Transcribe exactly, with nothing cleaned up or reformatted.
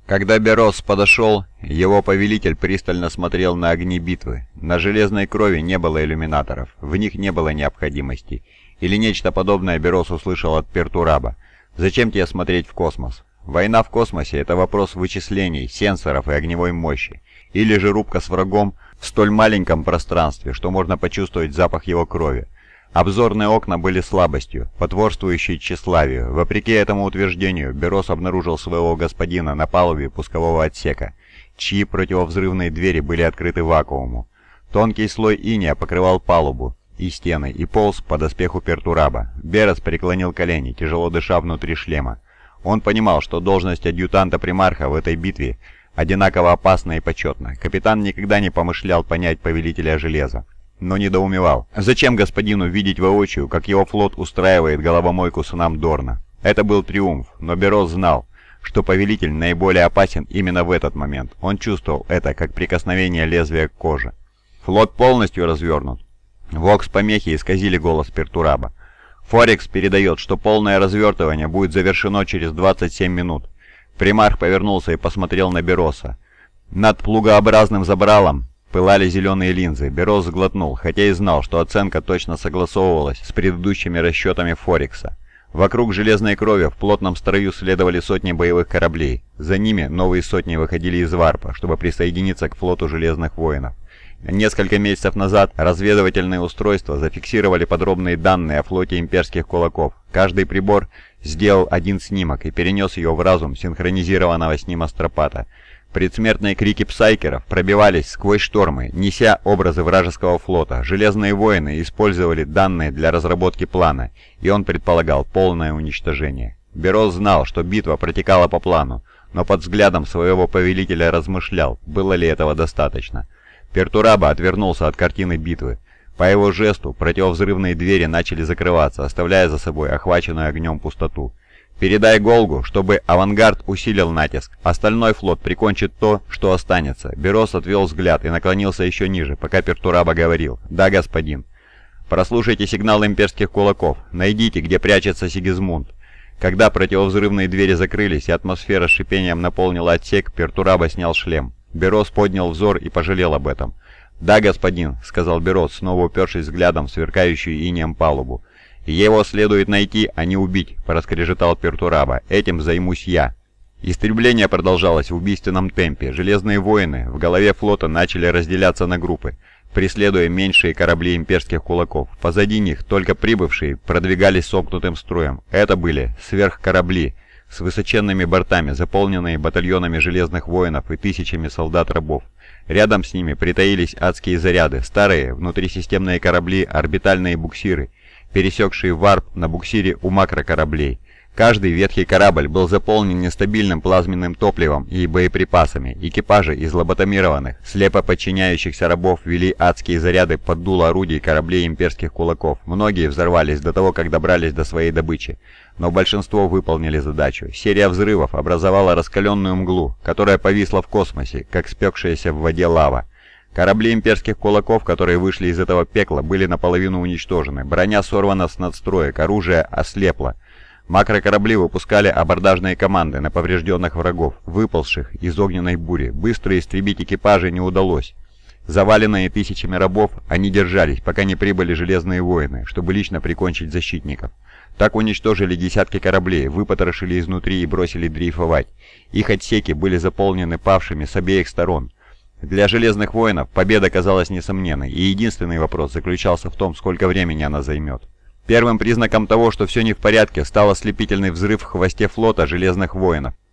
Когда Берос подошел, его повелитель пристально смотрел на огни битвы. На Железной Крови не было иллюминаторов, в них не было необходимости. Или нечто подобное Берос услышал от Пертураба. «Зачем тебе смотреть в космос?» Война в космосе – это вопрос вычислений, сенсоров и огневой мощи. Или же рубка с врагом в столь маленьком пространстве, что можно почувствовать запах его крови. Обзорные окна были слабостью, потворствующей тщеславию. Вопреки этому утверждению, Берос обнаружил своего господина на палубе пускового отсека, чьи противовзрывные двери были открыты вакууму. Тонкий слой иния покрывал палубу и стены, и полз по доспеху Пертураба. Берос преклонил колени, тяжело дыша внутри шлема. Он понимал, что должность адъютанта примарха в этой битве одинаково опасна и почетна. Капитан никогда не помышлял понять повелителя железа, но недоумевал. Зачем господину видеть воочию, как его флот устраивает головомойку сынам Дорна? Это был триумф, но Берос знал, что повелитель наиболее опасен именно в этот момент. Он чувствовал это, как прикосновение лезвия к коже. «Флот полностью развернут». Вокс-помехи исказили голос Пертураба. «Форекс передает, что полное развертывание будет завершено через двадцать семь минут». Примарх повернулся и посмотрел на Бероса. Над плугообразным забралом пылали зеленые линзы. Берос сглотнул, хотя и знал, что оценка точно согласовывалась с предыдущими расчетами Форекса. Вокруг Железной Крови в плотном строю следовали сотни боевых кораблей. За ними новые сотни выходили из Варпа, чтобы присоединиться к флоту Железных Воинов. Несколько месяцев назад разведывательные устройства зафиксировали подробные данные о флоте имперских кулаков. Каждый прибор сделал один снимок и перенес ее в разум синхронизированного с ним астропата. Предсмертные крики псайкеров пробивались сквозь штормы, неся образы вражеского флота. Железные воины использовали данные для разработки плана, и он предполагал полное уничтожение. Берос знал, что битва протекала по плану, но под взглядом своего повелителя размышлял, было ли этого достаточно. Пертураба отвернулся от картины битвы. По его жесту противовзрывные двери начали закрываться, оставляя за собой охваченную огнем пустоту. «Передай Голгу, чтобы авангард усилил натиск. Остальной флот прикончит то, что останется». Берос отвел взгляд и наклонился еще ниже, пока Пертураба говорил. «Да, господин». «Прослушайте сигнал имперских кулаков. Найдите, где прячется Сигизмунд». Когда противовзрывные двери закрылись и атмосфера с шипением наполнила отсек, Пертураба снял шлем. Берос поднял взор и пожалел об этом. «Да, господин», — сказал Берос, снова упершись взглядом в сверкающую инеем палубу. «Его следует найти, а не убить», — проскрежетал Пертураба. «Этим займусь я». Истребление продолжалось в убийственном темпе. Железные воины в голове флота начали разделяться на группы, преследуя меньшие корабли имперских кулаков. Позади них только прибывшие продвигались сомкнутым строем. Это были сверхкорабли с высоченными бортами, заполненные батальонами железных воинов и тысячами солдат-рабов. Рядом с ними притаились адские заряды, старые внутрисистемные корабли, орбитальные буксиры, пересекшие варп на буксире у макрокораблей. Каждый ветхий корабль был заполнен нестабильным плазменным топливом и боеприпасами. Экипажи из лоботомированных, слепо подчиняющихся рабов вели адские заряды под дуло орудий кораблей имперских кулаков. Многие взорвались до того, как добрались до своей добычи, но большинство выполнили задачу. Серия взрывов образовала раскаленную мглу, которая повисла в космосе, как спекшаяся в воде лава. Корабли имперских кулаков, которые вышли из этого пекла, были наполовину уничтожены. Броня сорвана с надстроек, оружие ослепло. Макрокорабли выпускали абордажные команды на поврежденных врагов, выползших из огненной бури. Быстро истребить экипажи не удалось. Заваленные тысячами рабов, они держались, пока не прибыли железные воины, чтобы лично прикончить защитников. Так уничтожили десятки кораблей, выпотрошили изнутри и бросили дрейфовать. Их отсеки были заполнены павшими с обеих сторон. Для железных воинов победа казалась несомненной, и единственный вопрос заключался в том, сколько времени она займет. Первым признаком того, что все не в порядке, стал ослепительный взрыв в хвосте флота Железных Воинов.